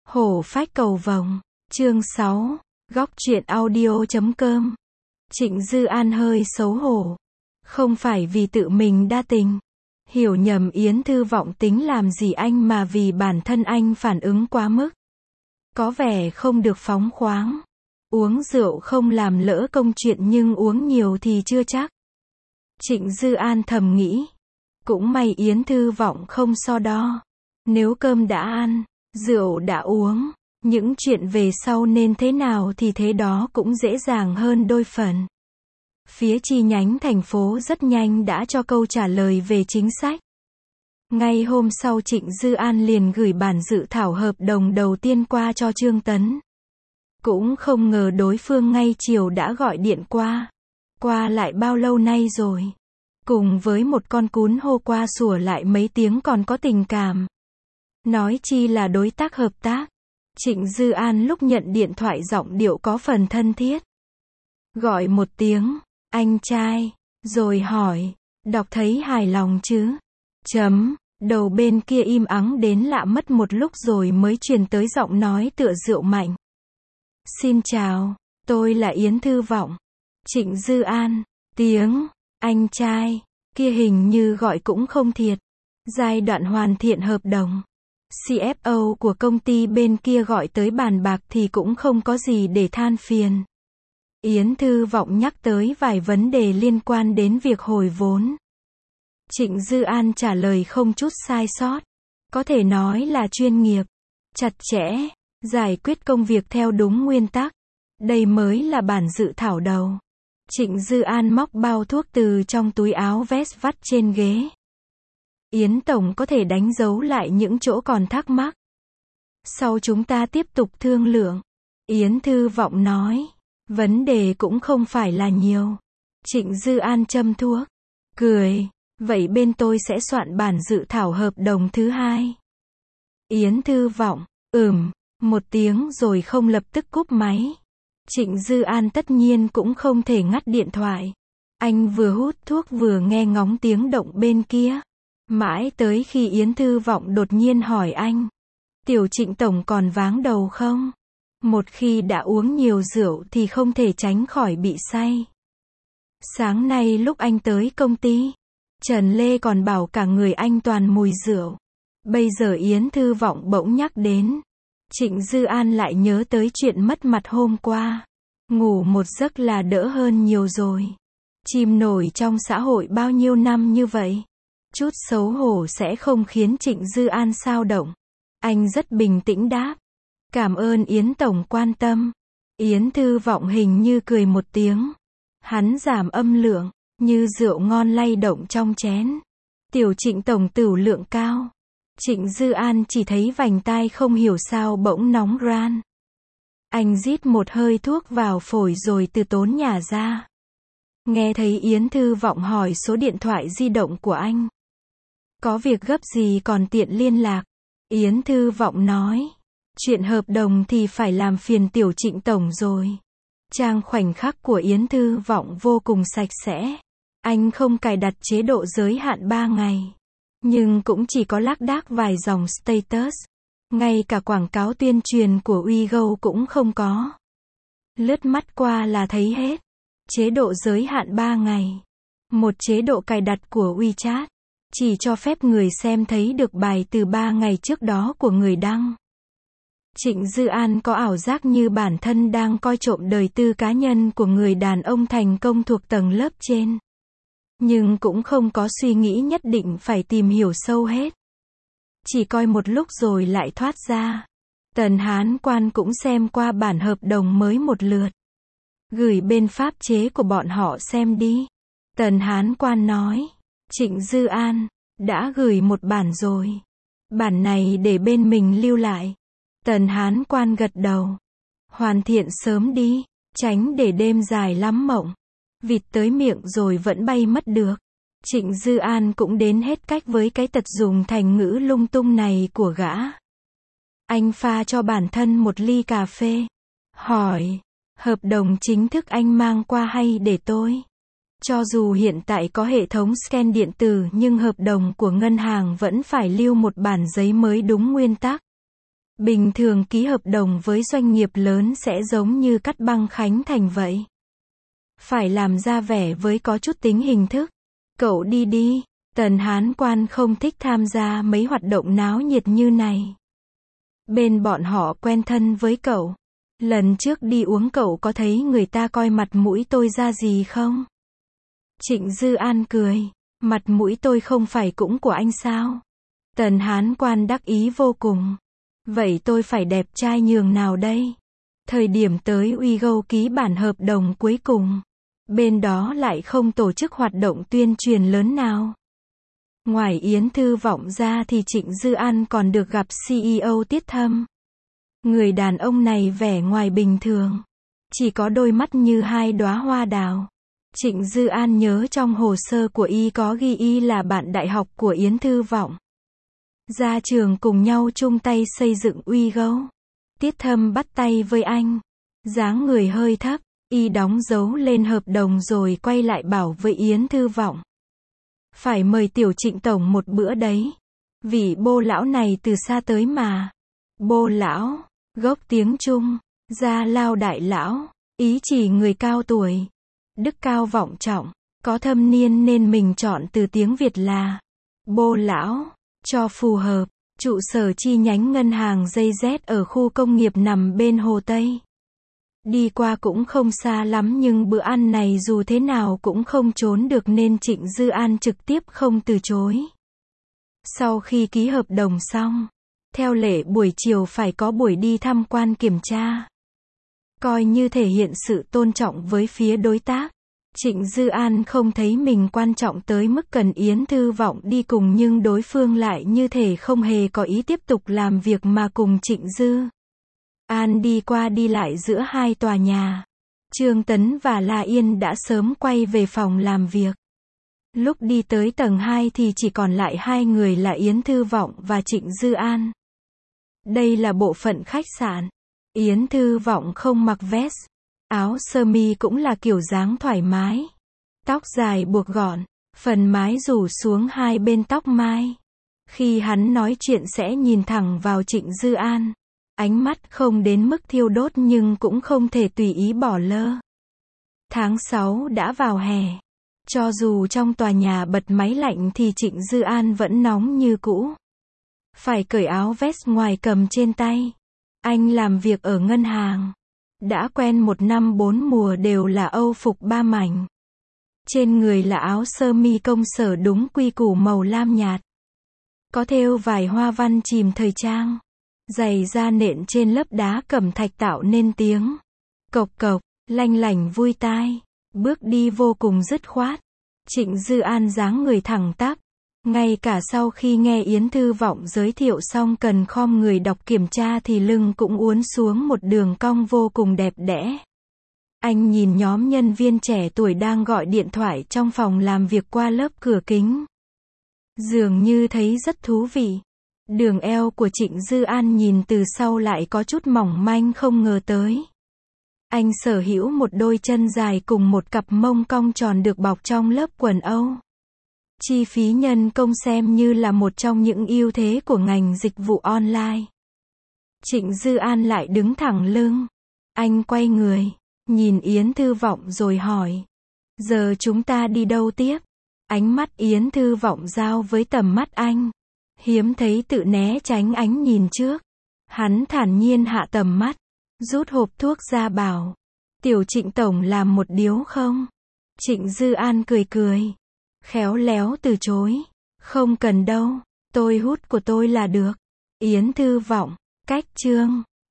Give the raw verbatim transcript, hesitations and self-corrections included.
Hổ phách cầu vồng. Chương sáu. Góc truyện audio chấm com. Trịnh Dư An hơi xấu hổ. Không phải vì tự mình đa tình, hiểu nhầm Yến Thư Vọng tính làm gì anh, mà vì bản thân anh phản ứng quá mức. Có vẻ không được phóng khoáng. Uống rượu không làm lỡ công chuyện, nhưng uống nhiều thì chưa chắc. Trịnh Dư An thầm nghĩ. Cũng may Yến Thư Vọng không so đo. Nếu cơm đã ăn, rượu đã uống, những chuyện về sau nên thế nào thì thế đó cũng dễ dàng hơn đôi phần. Phía chi nhánh thành phố rất nhanh đã cho câu trả lời về chính sách. Ngay hôm sau Trịnh Dư An liền gửi bản dự thảo hợp đồng đầu tiên qua cho Trương Tấn. Cũng không ngờ đối phương ngay chiều đã gọi điện qua. Qua lại bao lâu nay rồi? Cùng với một con cún hô qua sủa lại mấy tiếng còn có tình cảm. Nói chi là đối tác hợp tác. Trịnh Dư An lúc nhận điện thoại giọng điệu có phần thân thiết. Gọi một tiếng, anh trai, rồi hỏi, đọc thấy hài lòng chứ? Chấm, đầu bên kia im ắng đến lạ mất một lúc rồi mới truyền tới giọng nói tựa rượu mạnh. Xin chào, tôi là Yến Thư Vọng. Trịnh Dư An, tiếng, anh trai, kia hình như gọi cũng không thiệt. Giai đoạn hoàn thiện hợp đồng. xê ép ô của công ty bên kia gọi tới bàn bạc thì cũng không có gì để than phiền. Yến Thư Vọng nhắc tới vài vấn đề liên quan đến việc hồi vốn. Trịnh Dư An trả lời không chút sai sót. Có thể nói là chuyên nghiệp, chặt chẽ, giải quyết công việc theo đúng nguyên tắc. Đây mới là bản dự thảo đầu. Trịnh Dư An móc bao thuốc từ trong túi áo vest vắt trên ghế. Yến Tổng có thể đánh dấu lại những chỗ còn thắc mắc. Sau chúng ta tiếp tục thương lượng. Yến Thư Vọng nói. Vấn đề cũng không phải là nhiều. Trịnh Dư An châm thuốc. Cười. Vậy bên tôi sẽ soạn bản dự thảo hợp đồng thứ hai. Yến Thư Vọng. Ừm. Một tiếng rồi không lập tức cúp máy. Trịnh Dư An tất nhiên cũng không thể ngắt điện thoại. Anh vừa hút thuốc vừa nghe ngóng tiếng động bên kia. Mãi tới khi Yến Thư Vọng đột nhiên hỏi anh. Tiểu Trịnh Tổng còn váng đầu không? Một khi đã uống nhiều rượu thì không thể tránh khỏi bị say. Sáng nay lúc anh tới công ty, Trần Lê còn bảo cả người anh toàn mùi rượu. Bây giờ Yến Thư Vọng bỗng nhắc đến. Trịnh Dư An lại nhớ tới chuyện mất mặt hôm qua. Ngủ một giấc là đỡ hơn nhiều rồi. Chìm nổi trong xã hội bao nhiêu năm như vậy. Chút xấu hổ sẽ không khiến Trịnh Dư An xao động. Anh rất bình tĩnh đáp. Cảm ơn Yến Tổng quan tâm. Yến Thư Vọng hình như cười một tiếng. Hắn giảm âm lượng, như rượu ngon lay động trong chén. Tiểu Trịnh Tổng tửu lượng cao. Trịnh Dư An chỉ thấy vành tai không hiểu sao bỗng nóng ran. Anh rít một hơi thuốc vào phổi rồi từ tốn nhà ra. Nghe thấy Yến Thư Vọng hỏi số điện thoại di động của anh. Có việc gấp gì còn tiện liên lạc. Yến Thư Vọng nói. Chuyện hợp đồng thì phải làm phiền Tiểu Trịnh Tổng rồi. Trang khoảnh khắc của Yến Thư Vọng vô cùng sạch sẽ. Anh không cài đặt chế độ giới hạn ba ngày. Nhưng cũng chỉ có lác đác vài dòng status. Ngay cả quảng cáo tuyên truyền của WeGo cũng không có. Lướt mắt qua là thấy hết. Chế độ giới hạn ba ngày. Một chế độ cài đặt của WeChat. Chỉ cho phép người xem thấy được bài từ ba ngày trước đó của người đăng. Trịnh Dư An có ảo giác như bản thân đang coi trộm đời tư cá nhân của người đàn ông thành công thuộc tầng lớp trên. Nhưng cũng không có suy nghĩ nhất định phải tìm hiểu sâu hết. Chỉ coi một lúc rồi lại thoát ra. Tần Hán Quan cũng xem qua bản hợp đồng mới một lượt. Gửi bên pháp chế của bọn họ xem đi. Tần Hán Quan nói. Trịnh Dư An, đã gửi một bản rồi. Bản này để bên mình lưu lại. Tần Hán Quan gật đầu. Hoàn thiện sớm đi, tránh để đêm dài lắm mộng. Vịt tới miệng rồi vẫn bay mất được. Trịnh Dư An cũng đến hết cách với cái tật dùng thành ngữ lung tung này của gã. Anh pha cho bản thân một ly cà phê. Hỏi, hợp đồng chính thức anh mang qua hay để tôi? Cho dù hiện tại có hệ thống scan điện tử nhưng hợp đồng của ngân hàng vẫn phải lưu một bản giấy mới đúng nguyên tắc. Bình thường ký hợp đồng với doanh nghiệp lớn sẽ giống như cắt băng khánh thành vậy. Phải làm ra vẻ với có chút tính hình thức. Cậu đi đi. Tần Hán Quan không thích tham gia mấy hoạt động náo nhiệt như này. Bên bọn họ quen thân với cậu. Lần trước đi uống cậu có thấy người ta coi mặt mũi tôi ra gì không? Trịnh Dư An cười. Mặt mũi tôi không phải cũng của anh sao? Tần Hán Quan đắc ý vô cùng. Vậy tôi phải đẹp trai nhường nào đây? Thời điểm tới Uigo ký bản hợp đồng cuối cùng. Bên đó lại không tổ chức hoạt động tuyên truyền lớn nào. Ngoài Yến Thư Vọng ra thì Trịnh Dư An còn được gặp xê e ô Tiết Thâm. Người đàn ông này vẻ ngoài bình thường. Chỉ có đôi mắt như hai đóa hoa đào. Trịnh Dư An nhớ trong hồ sơ của y có ghi y là bạn đại học của Yến Thư Vọng. Ra trường cùng nhau chung tay xây dựng Uigo. Tiết Thâm bắt tay với anh. Dáng người hơi thấp, y đóng dấu lên hợp đồng rồi quay lại bảo với Yến Thư Vọng. Phải mời tiểu Trịnh tổng một bữa đấy. Vị Bô lão này từ xa tới mà. Bô lão, gốc tiếng Trung, gia lao đại lão, ý chỉ người cao tuổi. Đức cao vọng trọng, có thâm niên nên mình chọn từ tiếng Việt là Bô lão, cho phù hợp. Trụ sở chi nhánh ngân hàng dây dét ở khu công nghiệp nằm bên Hồ Tây. Đi qua cũng không xa lắm nhưng bữa ăn này dù thế nào cũng không trốn được nên Trịnh Dư An trực tiếp không từ chối. Sau khi ký hợp đồng xong, theo lệ buổi chiều phải có buổi đi tham quan kiểm tra. Coi như thể hiện sự tôn trọng với phía đối tác. Trịnh Dư An không thấy mình quan trọng tới mức cần Yến Thư Vọng đi cùng nhưng đối phương lại như thể không hề có ý tiếp tục làm việc mà cùng Trịnh Dư An đi qua đi lại giữa hai tòa nhà. Trương Tấn và La Yên đã sớm quay về phòng làm việc. Lúc đi tới tầng hai thì chỉ còn lại hai người là Yến Thư Vọng và Trịnh Dư An. Đây là bộ phận khách sạn. Yến Thư Vọng không mặc vest. Áo sơ mi cũng là kiểu dáng thoải mái. Tóc dài buộc gọn, phần mái rủ xuống hai bên tóc mai. Khi hắn nói chuyện sẽ nhìn thẳng vào Trịnh Dư An. Ánh mắt không đến mức thiêu đốt nhưng cũng không thể tùy ý bỏ lơ. Tháng sáu đã vào hè. Cho dù trong tòa nhà bật máy lạnh thì Trịnh Dư An vẫn nóng như cũ. Phải cởi áo vest ngoài cầm trên tay. Anh làm việc ở ngân hàng. Đã quen một năm bốn mùa đều là âu phục ba mảnh. Trên người là áo sơ mi công sở đúng quy củ màu lam nhạt. Có thêu vài hoa văn chìm thời trang. Giày da nện trên lớp đá cẩm thạch tạo nên tiếng cộc cộc, lanh lảnh vui tai. Bước đi vô cùng dứt khoát. Trịnh Dư An dáng người thẳng tắp. Ngay cả sau khi nghe Yến Thư Vọng giới thiệu xong cần khom người đọc kiểm tra thì lưng cũng uốn xuống một đường cong vô cùng đẹp đẽ. Anh nhìn nhóm nhân viên trẻ tuổi đang gọi điện thoại trong phòng làm việc qua lớp cửa kính. Dường như thấy rất thú vị. Đường eo của Trịnh Dư An nhìn từ sau lại có chút mỏng manh không ngờ tới. Anh sở hữu một đôi chân dài cùng một cặp mông cong tròn được bọc trong lớp quần âu. Chi phí nhân công xem như là một trong những ưu thế của ngành dịch vụ online. Trịnh Dư An lại đứng thẳng lưng. Anh quay người, nhìn Yến Thư Vọng rồi hỏi. Giờ chúng ta đi đâu tiếp? Ánh mắt Yến Thư Vọng giao với tầm mắt anh. Hiếm thấy tự né tránh ánh nhìn trước. Hắn thản nhiên hạ tầm mắt. Rút hộp thuốc ra bảo. Tiểu Trịnh tổng làm một điếu không? Trịnh Dư An cười cười. Khéo léo từ chối. Không cần đâu. Tôi hút của tôi là được. Yến Thư Vọng. Cách chương.